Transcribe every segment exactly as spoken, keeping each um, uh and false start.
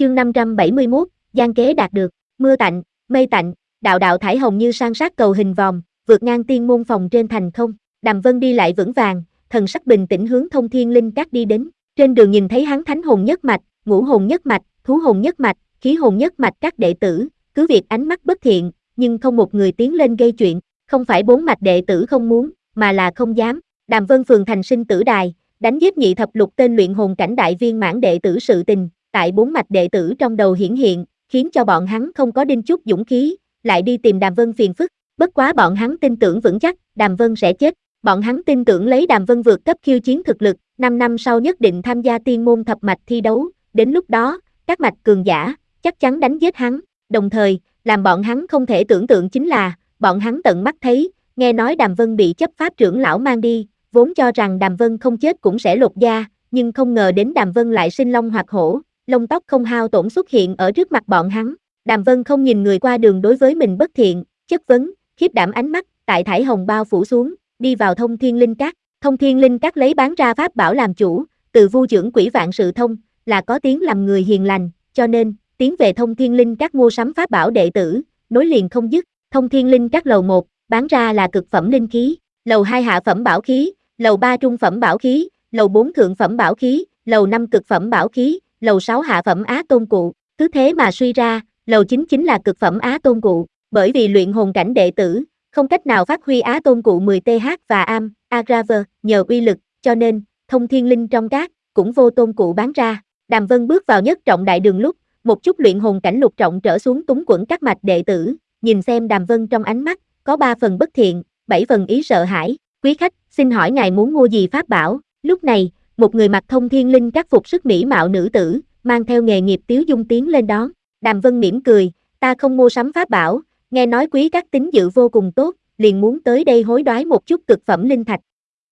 Chương năm trăm bảy mươi mốt, gian kế đạt được, mưa tạnh, mây tạnh, đạo đạo thải hồng như san sát cầu hình vòm, vượt ngang tiên môn phòng trên thành không. Đàm Vân đi lại vững vàng, thần sắc bình tĩnh hướng Thông Thiên Linh Các đi đến. Trên đường nhìn thấy hắn thánh hồn nhất mạch, ngũ hồn nhất mạch, thú hồn nhất mạch, khí hồn nhất mạch các đệ tử, cứ việc ánh mắt bất thiện, nhưng không một người tiến lên gây chuyện. Không phải bốn mạch đệ tử không muốn, mà là không dám. Đàm Vân phường thành sinh tử đài, đánh giết nhị thập lục tên luyện hồn cảnh đại viên mãn đệ tử sự tình, tại bốn mạch đệ tử trong đầu hiển hiện, khiến cho bọn hắn không có đinh chút dũng khí, lại đi tìm Đàm Vân phiền phức. Bất quá bọn hắn tin tưởng vững chắc, Đàm Vân sẽ chết. Bọn hắn tin tưởng lấy Đàm Vân vượt cấp khiêu chiến thực lực, năm năm sau nhất định tham gia tiên môn thập mạch thi đấu, đến lúc đó, các mạch cường giả, chắc chắn đánh giết hắn. Đồng thời, làm bọn hắn không thể tưởng tượng chính là, bọn hắn tận mắt thấy, nghe nói Đàm Vân bị chấp pháp trưởng lão mang đi, vốn cho rằng Đàm Vân không chết cũng sẽ lột da, nhưng không ngờ đến Đàm Vân lại sinh long hoạt hổ, lông tóc không hao tổn xuất hiện ở trước mặt bọn hắn. Đàm Vân không nhìn người qua đường đối với mình bất thiện, chất vấn, khiếp đảm ánh mắt, tại thải hồng bao phủ xuống, đi vào Thông Thiên Linh Các. Thông Thiên Linh Các lấy bán ra pháp bảo làm chủ, từ vu trưởng quỷ vạn sự thông, là có tiếng làm người hiền lành, cho nên, tiến về Thông Thiên Linh Các mua sắm pháp bảo đệ tử, nối liền không dứt. Thông Thiên Linh Các lầu một, bán ra là cực phẩm linh khí, lầu hai hạ phẩm bảo khí, lầu ba trung phẩm bảo khí, lầu bốn thượng phẩm bảo khí, lầu năm cực phẩm bảo khí, lầu sáu hạ phẩm á tôn cụ, cứ thế mà suy ra, lầu chín chính là cực phẩm á tôn cụ, bởi vì luyện hồn cảnh đệ tử, không cách nào phát huy á tôn cụ mười th và am, Agraver, nhờ uy lực, cho nên, Thông Thiên Linh trong các, cũng vô tôn cụ bán ra. Đàm Vân bước vào nhất trọng đại đường lúc, một chút luyện hồn cảnh lục trọng trở xuống túng quẫn các mạch đệ tử, nhìn xem Đàm Vân trong ánh mắt, có ba phần bất thiện, bảy phần ý sợ hãi. Quý khách, xin hỏi ngài muốn mua gì pháp bảo? Lúc này, một người mặc Thông Thiên Linh Các phục sức mỹ mạo nữ tử, mang theo nghề nghiệp tiếu dung tiến lên đón. Đàm Vân mỉm cười, ta không mua sắm pháp bảo, nghe nói quý các tín dự vô cùng tốt, liền muốn tới đây hối đoái một chút cực phẩm linh thạch.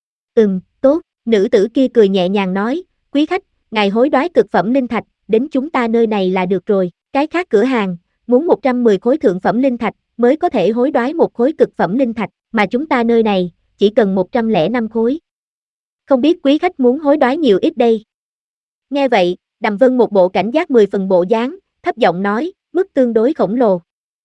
Ừm, tốt, nữ tử kia cười nhẹ nhàng nói, quý khách, ngài hối đoái cực phẩm linh thạch, đến chúng ta nơi này là được rồi. Cái khác cửa hàng, muốn một trăm mười khối thượng phẩm linh thạch, mới có thể hối đoái một khối cực phẩm linh thạch, mà chúng ta nơi này, chỉ cần một trăm lẻ năm khối. Không biết quý khách muốn hối đoái nhiều ít đây? Nghe vậy, Đàm Vân một bộ cảnh giác mười phần bộ dáng, thấp giọng nói, mức tương đối khổng lồ.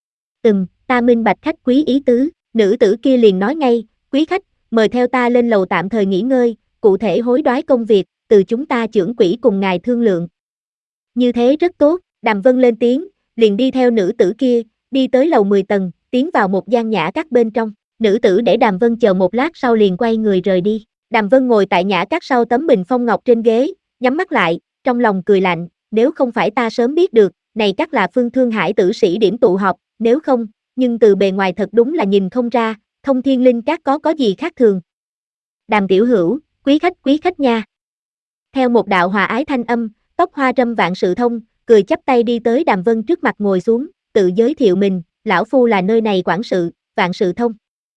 Ừm, ta minh bạch khách quý ý tứ, nữ tử kia liền nói ngay, quý khách, mời theo ta lên lầu tạm thời nghỉ ngơi, cụ thể hối đoái công việc, từ chúng ta trưởng quỹ cùng ngài thương lượng. Như thế rất tốt, Đàm Vân lên tiếng, liền đi theo nữ tử kia, đi tới lầu mười tầng, tiến vào một gian nhã các bên trong, nữ tử để Đàm Vân chờ một lát sau liền quay người rời đi. Đàm Vân ngồi tại nhã các sau tấm bình phong ngọc trên ghế, nhắm mắt lại, trong lòng cười lạnh, nếu không phải ta sớm biết được, này chắc là Phương Thương Hải tử sĩ điểm tụ họp, nếu không, nhưng từ bề ngoài thật đúng là nhìn không ra, Thông Thiên Linh Các có có gì khác thường. Đàm tiểu hữu, quý khách quý khách nha. Theo một đạo hòa ái thanh âm, tóc hoa râm vạn sự thông, cười chắp tay đi tới Đàm Vân trước mặt ngồi xuống, tự giới thiệu mình, lão phu là nơi này quản sự, vạn sự thông.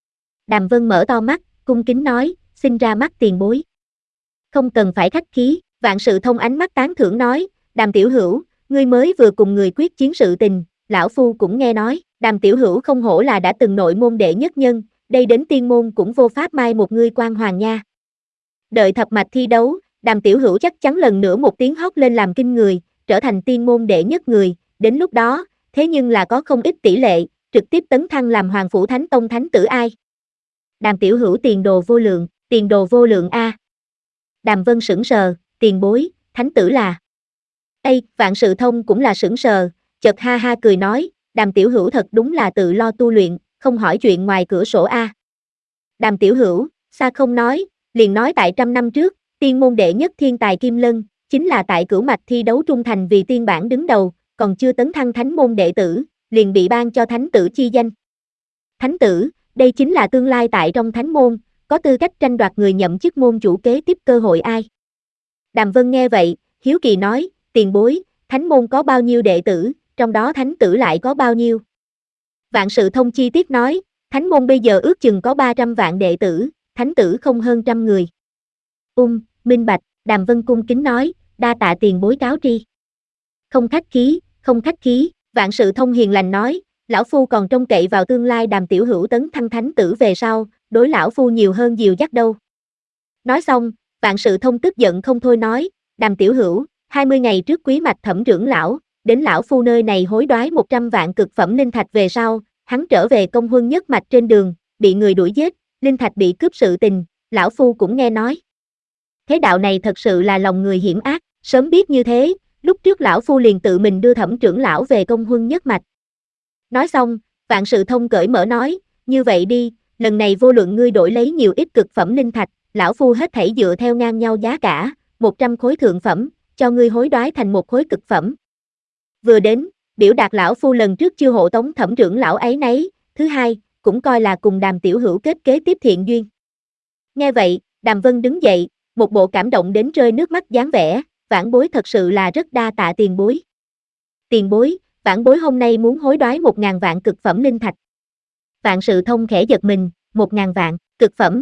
Đàm Vân mở to mắt, cung kính nói, xin ra mắt tiền bối. Không cần phải khách khí, vạn sự thông ánh mắt tán thưởng nói, Đàm tiểu hữu, ngươi mới vừa cùng người quyết chiến sự tình, lão phu cũng nghe nói, Đàm tiểu hữu không hổ là đã từng nội môn đệ nhất nhân, đây đến tiên môn cũng vô pháp mai một ngươi quan hoàng nha. Đợi thập mạch thi đấu, Đàm tiểu hữu chắc chắn lần nữa một tiếng hót lên làm kinh người, trở thành tiên môn đệ nhất người, đến lúc đó, thế nhưng là có không ít tỷ lệ, trực tiếp tấn thăng làm Hoàng Phủ Thánh Tông thánh tử ai. Đàm tiểu hữu tiền đồ vô lượng, tiền đồ vô lượng a. Đàm Vân sững sờ, tiền bối, thánh tử là. Ây, vạn sự thông cũng là sững sờ, chợt ha ha cười nói, Đàm tiểu hữu thật đúng là tự lo tu luyện, không hỏi chuyện ngoài cửa sổ a. Đàm tiểu hữu, xa không nói, liền nói tại trăm năm trước, tiên môn đệ nhất thiên tài Kim Lân, chính là tại cửu mạch thi đấu trung thành vì tiên bản đứng đầu, còn chưa tấn thăng thánh môn đệ tử, liền bị ban cho thánh tử chi danh. Thánh tử, đây chính là tương lai tại trong thánh môn, có tư cách tranh đoạt người nhậm chức môn chủ kế tiếp cơ hội ai. Đàm Vân nghe vậy, hiếu kỳ nói, tiền bối, thánh môn có bao nhiêu đệ tử, trong đó thánh tử lại có bao nhiêu. Vạn sự thông chi tiết nói, thánh môn bây giờ ước chừng có ba trăm vạn đệ tử, thánh tử không hơn trăm người. Ung, minh bạch, Đàm Vân cung kính nói, đa tạ tiền bối cáo tri. Không khách khí, không khách khí, vạn sự thông hiền lành nói, lão phu còn trông cậy vào tương lai Đàm tiểu hữu tấn thăng thánh tử về sau, đối lão phu nhiều hơn dìu dắt đâu. Nói xong, vạn sự thông tức giận không thôi nói, Đàm tiểu hữu, hai mươi ngày trước quý mạch thẩm trưởng lão, đến lão phu nơi này hối đoái một trăm vạn cực phẩm linh thạch về sau, hắn trở về công huân nhất mạch trên đường, bị người đuổi giết, linh thạch bị cướp sự tình, lão phu cũng nghe nói. Thế đạo này thật sự là lòng người hiểm ác, sớm biết như thế, lúc trước lão phu liền tự mình đưa Thẩm trưởng lão về công huân nhất mạch. Nói xong, Vạn Sự Thông cởi mở nói, như vậy đi, lần này vô luận ngươi đổi lấy nhiều ít cực phẩm linh thạch, lão phu hết thảy dựa theo ngang nhau giá cả, một trăm khối thượng phẩm, cho ngươi hối đoái thành một khối cực phẩm. Vừa đến, biểu đạt lão phu lần trước chưa hộ tống Thẩm trưởng lão ấy nấy, thứ hai, cũng coi là cùng Đàm tiểu hữu kết kế tiếp thiện duyên. Nghe vậy, Đàm Vân đứng dậy, một bộ cảm động đến rơi nước mắt dáng vẻ, vãn bối thật sự là rất đa tạ tiền bối. Tiền bối, vãn bối hôm nay muốn hối đoái một ngàn vạn cực phẩm linh thạch. Vạn Sự Thông khẽ giật mình, một ngàn vạn, cực phẩm.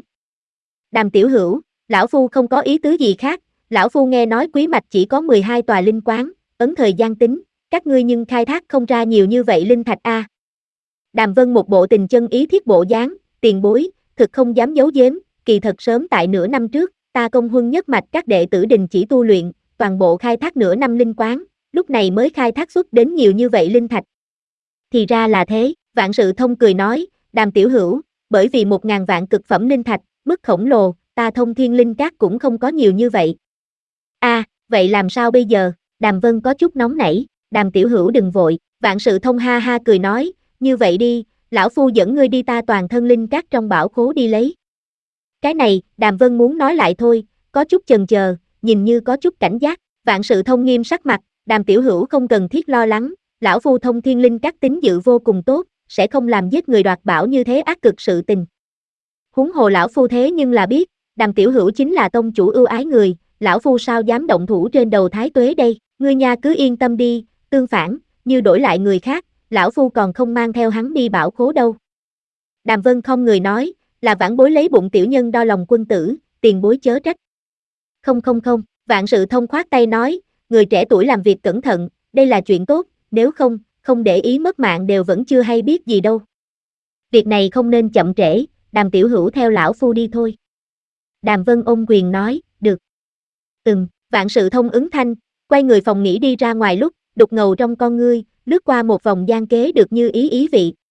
Đàm tiểu hữu, lão phu không có ý tứ gì khác, lão phu nghe nói Quý mạch chỉ có mười hai tòa linh quán, ấn thời gian tính, các ngươi nhưng khai thác không ra nhiều như vậy linh thạch a. À. Đàm Vân một bộ tình chân ý thiết bộ dáng, tiền bối, thực không dám giấu giếm, kỳ thật sớm tại nửa năm trước, ta công huân nhất mạch các đệ tử đình chỉ tu luyện, toàn bộ khai thác nửa năm linh quán, lúc này mới khai thác xuất đến nhiều như vậy linh thạch. Thì ra là thế, Vạn Sự Thông cười nói, Đàm tiểu hữu, bởi vì một ngàn vạn cực phẩm linh thạch, mức khổng lồ, ta Thông Thiên Linh Các cũng không có nhiều như vậy. A, à, vậy làm sao bây giờ? Đàm Vân có chút nóng nảy, Đàm tiểu hữu đừng vội, Vạn Sự Thông ha ha cười nói, như vậy đi, lão phu dẫn ngươi đi ta toàn thân linh các trong bảo khố đi lấy. Cái này, Đàm Vân muốn nói lại thôi, có chút chần chờ, nhìn như có chút cảnh giác, Vạn Sự Thông nghiêm sắc mặt, Đàm tiểu hữu không cần thiết lo lắng, lão phu Thông Thiên Linh các tín dự vô cùng tốt, sẽ không làm giết người đoạt bảo như thế ác cực sự tình. Huống hồ lão phu thế nhưng là biết, Đàm tiểu hữu chính là tông chủ ưu ái người, lão phu sao dám động thủ trên đầu thái tuế đây, ngươi nha cứ yên tâm đi, tương phản, như đổi lại người khác, lão phu còn không mang theo hắn đi bảo khố đâu. Đàm Vân không người nói, là vãn bối lấy bụng tiểu nhân đo lòng quân tử, tiền bối chớ trách. Không không không, Vạn Sự Thông khoát tay nói, người trẻ tuổi làm việc cẩn thận, đây là chuyện tốt, nếu không, không để ý mất mạng đều vẫn chưa hay biết gì đâu. Việc này không nên chậm trễ, Đàm tiểu hữu theo lão phu đi thôi. Đàm Vân ôm quyền nói, được. Ừm, Vạn Sự Thông ứng thanh, quay người phòng nghỉ đi ra ngoài lúc, đục ngầu trong con ngươi, lướt qua một vòng gian kế được như ý ý vị,